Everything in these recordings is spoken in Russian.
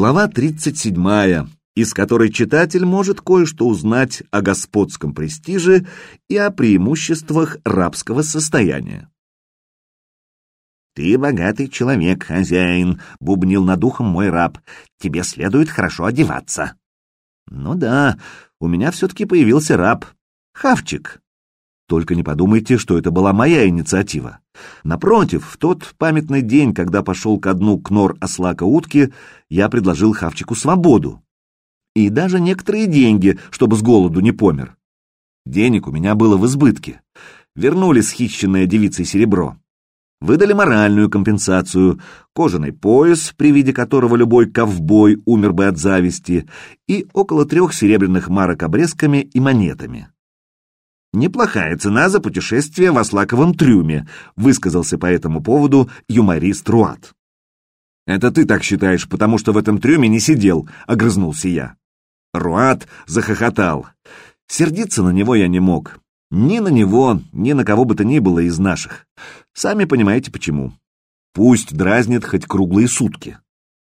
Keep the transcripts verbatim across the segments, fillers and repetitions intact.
Глава тридцать седьмая, из которой читатель может кое-что узнать о господском престиже и о преимуществах рабского состояния. «Ты богатый человек, хозяин», — бубнил над ухом мой раб. «Тебе следует хорошо одеваться». Ну да, у меня все-таки появился раб. Хавчик. Только не подумайте, что это была моя инициатива. Напротив, в тот памятный день, когда пошел ко дну кнор ослака-утки, я предложил Хавчику свободу. И даже некоторые деньги, чтобы с голоду не помер. Денег у меня было в избытке. Вернули схищенное девицей серебро. Выдали моральную компенсацию, кожаный пояс, при виде которого любой ковбой умер бы от зависти, и около трех серебряных марок обрезками и монетами. «Неплохая цена за путешествие в ослаковом трюме», высказался по этому поводу юморист Руат. «Это ты так считаешь, потому что в этом трюме не сидел», — огрызнулся я. Руат захохотал. Сердиться на него я не мог. Ни на него, ни на кого бы то ни было из наших. Сами понимаете почему. Пусть дразнит хоть круглые сутки.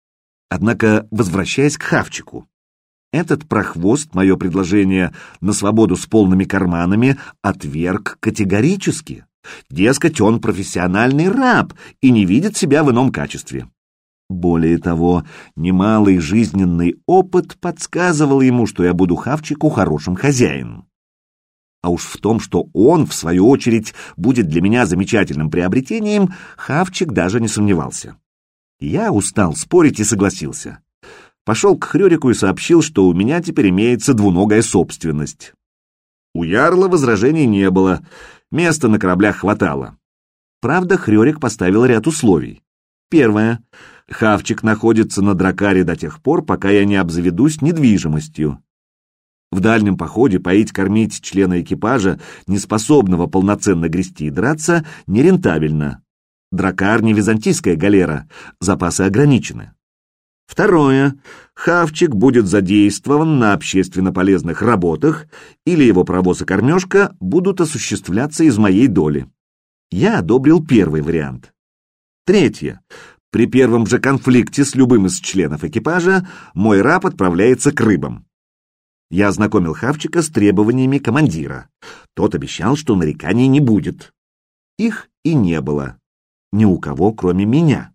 Однако, возвращаясь к Хавчику, этот прохвост мое предложение на свободу с полными карманами отверг категорически. Дескать, он профессиональный раб и не видит себя в ином качестве. Более того, немалый жизненный опыт подсказывал ему, что я буду Хавчику хорошим хозяином. А уж в том, что он, в свою очередь, будет для меня замечательным приобретением, Хавчик даже не сомневался. Я устал спорить и согласился. Пошел к Хрёрику и сообщил, что у меня теперь имеется двуногая собственность. У ярла возражений не было, места на кораблях хватало. Правда, Хрёрик поставил ряд условий. Первое. Хавчик находится на дракаре до тех пор, пока я не обзаведусь недвижимостью. В дальнем походе поить-кормить члена экипажа, неспособного полноценно грести и драться, нерентабельно. Дракар не византийская галера, запасы ограничены. Второе. Хавчик будет задействован на общественно полезных работах, или его провоз и кормежка будут осуществляться из моей доли. Я одобрил первый вариант. Третье. При первом же конфликте с любым из членов экипажа мой раб отправляется к рыбам. Я ознакомил Хавчика с требованиями командира. Тот обещал, что нареканий не будет. Их и не было. Ни у кого, кроме меня.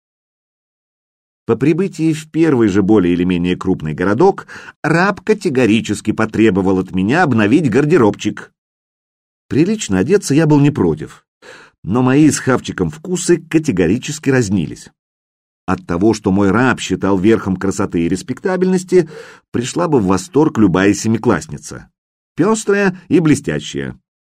По прибытии в первый же более или менее крупный городок, раб категорически потребовал от меня обновить гардеробчик. Прилично одеться я был не против, но мои с Хавчиком вкусы категорически разнились. От того, что мой раб считал верхом красоты и респектабельности, пришла бы в восторг любая семиклассница. Пестрая и блестящая.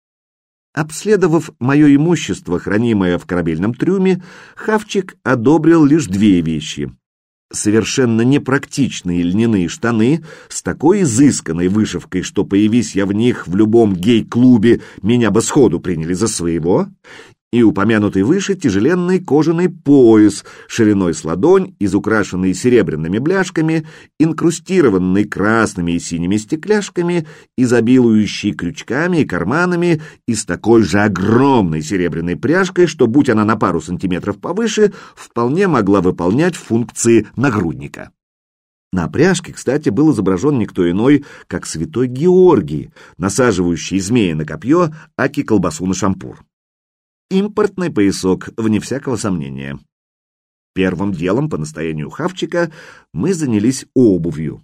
Обследовав мое имущество, хранимое в корабельном трюме, Хавчик одобрил лишь две вещи. Совершенно непрактичные льняные штаны с такой изысканной вышивкой, что, появись я в них в любом гей-клубе, меня бы сходу приняли за своего, и упомянутый выше тяжеленный кожаный пояс шириной с ладонь, изукрашенный серебряными бляшками, инкрустированный красными и синими стекляшками, изобилующий крючками и карманами и с такой же огромной серебряной пряжкой, что, будь она на пару сантиметров повыше, вполне могла выполнять функции нагрудника. На пряжке, кстати, был изображен никто иной, как святой Георгий, насаживающий змея на копье, аки колбасу на шампур. Импортный поясок, вне всякого сомнения. Первым делом, по настоянию Хавчика, мы занялись обувью.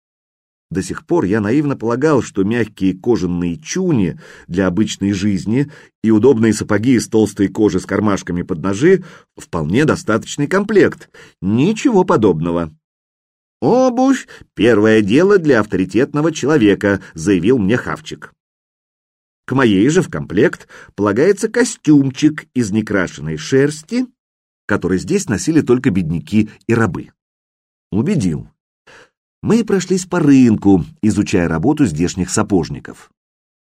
До сих пор я наивно полагал, что мягкие кожаные чуни для обычной жизни и удобные сапоги из толстой кожи с кармашками под ножи — вполне достаточный комплект. Ничего подобного. «Обувь — первое дело для авторитетного человека», — заявил мне Хавчик. К моей же в комплект полагается костюмчик из некрашенной шерсти, который здесь носили только бедняки и рабы. Убедил. Мы прошлись по рынку, изучая работу здешних сапожников.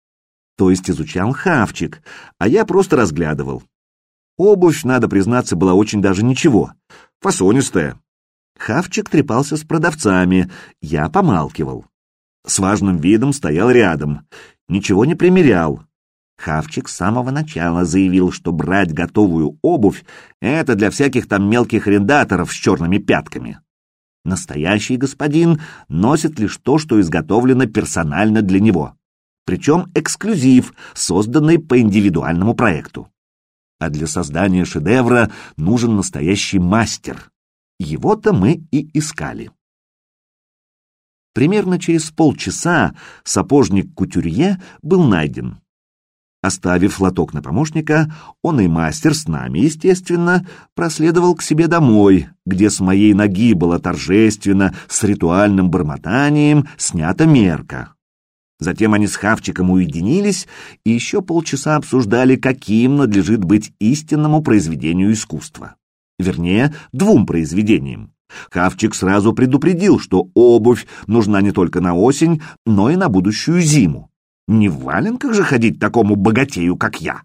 То есть изучал Хавчик, а я просто разглядывал. Обувь, надо признаться, была очень даже ничего, фасонистая. Хавчик трепался с продавцами, я помалкивал. С важным видом стоял рядом, ничего не примерял. Хавчик с самого начала заявил, что брать готовую обувь — это для всяких там мелких арендаторов с черными пятками. Настоящий господин носит лишь то, что изготовлено персонально для него. Причем эксклюзив, созданный по индивидуальному проекту. А для создания шедевра нужен настоящий мастер. Его-то мы и искали. Примерно через полчаса сапожник-кутюрье был найден. Оставив лоток на помощника, он и мастер с нами, естественно, проследовал к себе домой, где с моей ноги была торжественно, с ритуальным бормотанием, снята мерка. Затем они с Хавчиком уединились и еще полчаса обсуждали, каким надлежит быть истинному произведению искусства. Вернее, двум произведениям. Хавчик сразу предупредил, что обувь нужна не только на осень, но и на будущую зиму. Не в валенках же ходить такому богатею, как я.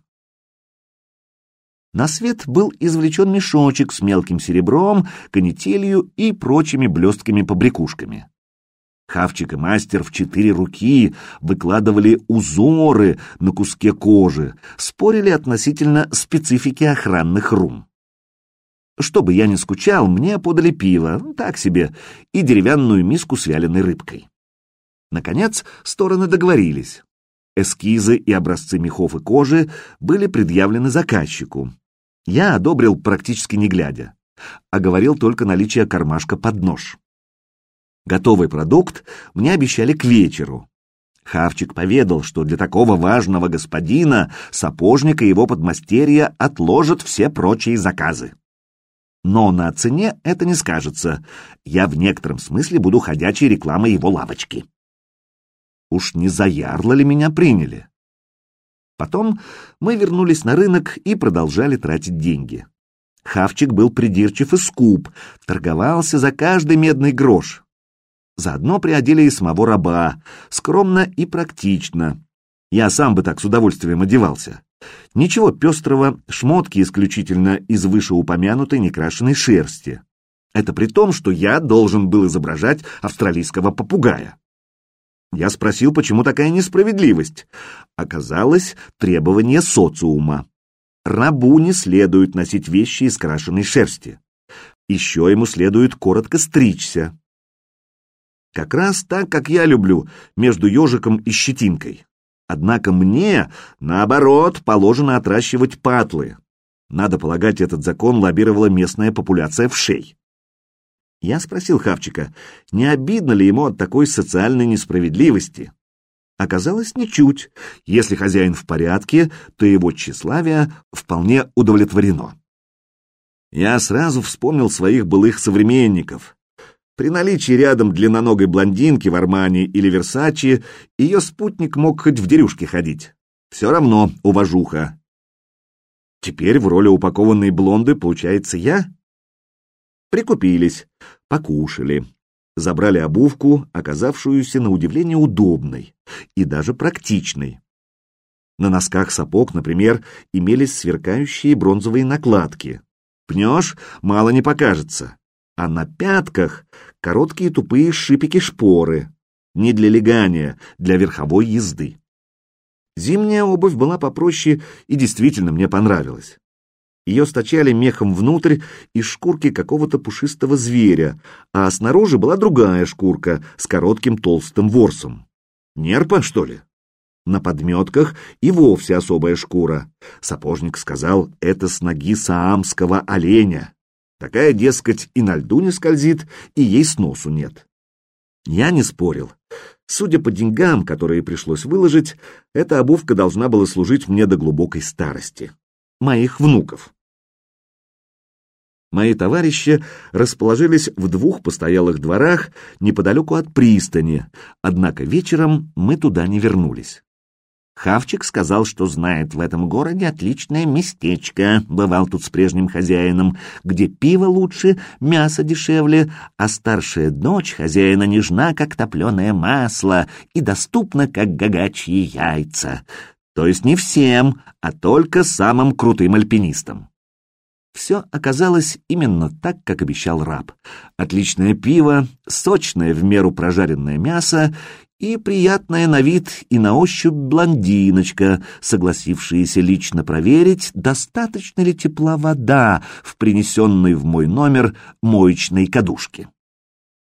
На свет был извлечен мешочек с мелким серебром, канителью и прочими блестками-побрякушками. Хавчик и мастер в четыре руки выкладывали узоры на куске кожи, спорили относительно специфики охранных рун. Чтобы я не скучал, мне подали пиво, так себе, и деревянную миску с вяленой рыбкой. Наконец, стороны договорились. Эскизы и образцы мехов и кожи были предъявлены заказчику. Я одобрил практически не глядя, а говорил только наличие кармашка под нож. Готовый продукт мне обещали к вечеру. Хавчик поведал, что для такого важного господина сапожник и его подмастерья отложат все прочие заказы. Но на цене это не скажется. Я в некотором смысле буду ходячей рекламой его лавочки. Уж не за ярло ли меня приняли? Потом мы вернулись на рынок и продолжали тратить деньги. Хавчик был придирчив и скуп, торговался за каждый медный грош. Заодно приодели и самого раба, скромно и практично. Я сам бы так с удовольствием одевался. Ничего пестрого, шмотки исключительно из вышеупомянутой некрашенной шерсти. Это при том, что я должен был изображать австралийского попугая. Я спросил, почему такая несправедливость. Оказалось, требование социума. Рабу не следует носить вещи из крашеной шерсти. Еще ему следует коротко стричься. Как раз так, как я люблю, между ежиком и щетинкой. Однако мне, наоборот, положено отращивать патлы. Надо полагать, этот закон лоббировала местная популяция вшей. Я спросил Хавчика, не обидно ли ему от такой социальной несправедливости. Оказалось, ничуть. Если хозяин в порядке, то его тщеславие вполне удовлетворено. Я сразу вспомнил своих былых современников. При наличии рядом длинноногой блондинки в Армани или Версачи ее спутник мог хоть в дерюшке ходить. Все равно уважуха. Теперь в роли упакованной блонды получается я? Прикупились, покушали, забрали обувку, оказавшуюся на удивление удобной и даже практичной. На носках сапог, например, имелись сверкающие бронзовые накладки. Пнешь, мало не покажется. А на пятках короткие тупые шипики-шпоры. Не для легания, для верховой езды. Зимняя обувь была попроще и действительно мне понравилась. Ее стачали мехом внутрь из шкурки какого-то пушистого зверя, а снаружи была другая шкурка с коротким толстым ворсом. Нерпа, что ли? На подметках и вовсе особая шкура. Сапожник сказал, это с ноги саамского оленя. Такая, дескать, и на льду не скользит, и ей сносу нет. Я не спорил. Судя по деньгам, которые пришлось выложить, эта обувка должна была служить мне до глубокой старости. Моих внуков. Мои товарищи расположились в двух постоялых дворах неподалеку от пристани, однако вечером мы туда не вернулись. Хавчик сказал, что знает в этом городе отличное местечко, бывал тут с прежним хозяином, где пиво лучше, мясо дешевле, а старшая дочь хозяина нежна, как топленое масло, и доступна, как гагачьи яйца. То есть не всем, а только самым крутым альпинистам. Все оказалось именно так, как обещал раб. Отличное пиво, сочное в меру прожаренное мясо и приятная на вид и на ощупь блондиночка, согласившаяся лично проверить, достаточно ли тепла вода в принесенной в мой номер моечной кадушке.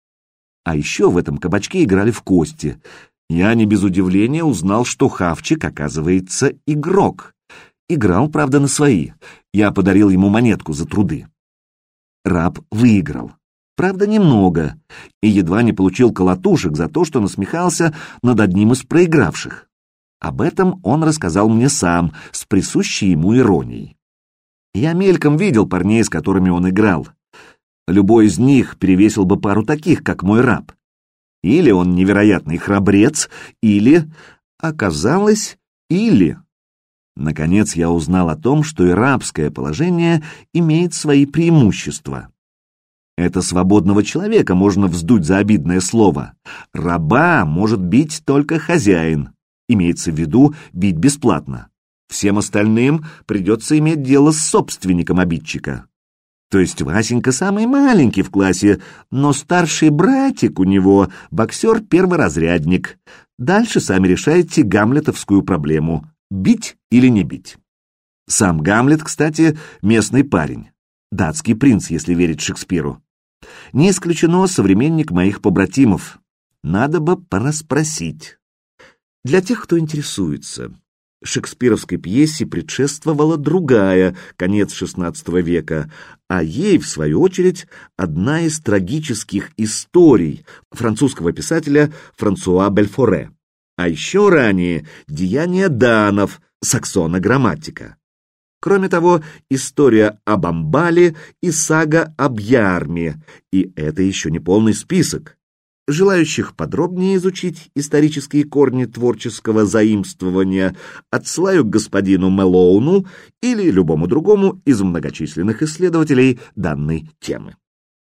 А еще в этом кабачке играли в кости. Я не без удивления узнал, что Хавчик, оказывается, игрок. Играл, правда, на свои. Я подарил ему монетку за труды. Раб выиграл. Правда, немного. И едва не получил колотушек за то, что насмехался над одним из проигравших. Об этом он рассказал мне сам, с присущей ему иронией. Я мельком видел парней, с которыми он играл. Любой из них перевесил бы пару таких, как мой раб. Или он невероятный храбрец, или... Оказалось, или... Наконец я узнал о том, что и рабское положение имеет свои преимущества. Это свободного человека можно вздуть за обидное слово. Раба может бить только хозяин. Имеется в виду бить бесплатно. Всем остальным придется иметь дело с собственником обидчика. То есть Васенька самый маленький в классе, но старший братик у него боксер-перворазрядник. Дальше сами решаете гамлетовскую проблему — бить или не бить. Сам Гамлет, кстати, местный парень. Датский принц, если верить Шекспиру. Не исключено современник моих побратимов. Надо бы порасспросить. Для тех, кто интересуется, шекспировской пьесе предшествовала другая, конец шестнадцатого века, а ей, в свою очередь, одна из трагических историй французского писателя Франсуа Бельфоре. А еще ранее «Деяния данов» Саксона Грамматика. Кроме того, история об Амбале и сага об Ярме, и это еще не полный список. Желающих подробнее изучить исторические корни творческого заимствования отсылаю к господину Мэлоуну или любому другому из многочисленных исследователей данной темы.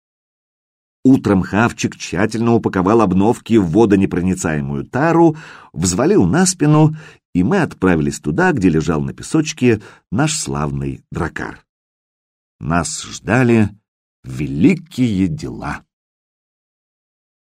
Утром Хавчик тщательно упаковал обновки в водонепроницаемую тару, взвалил на спину, и мы отправились туда, где лежал на песочке наш славный дракар. Нас ждали великие дела.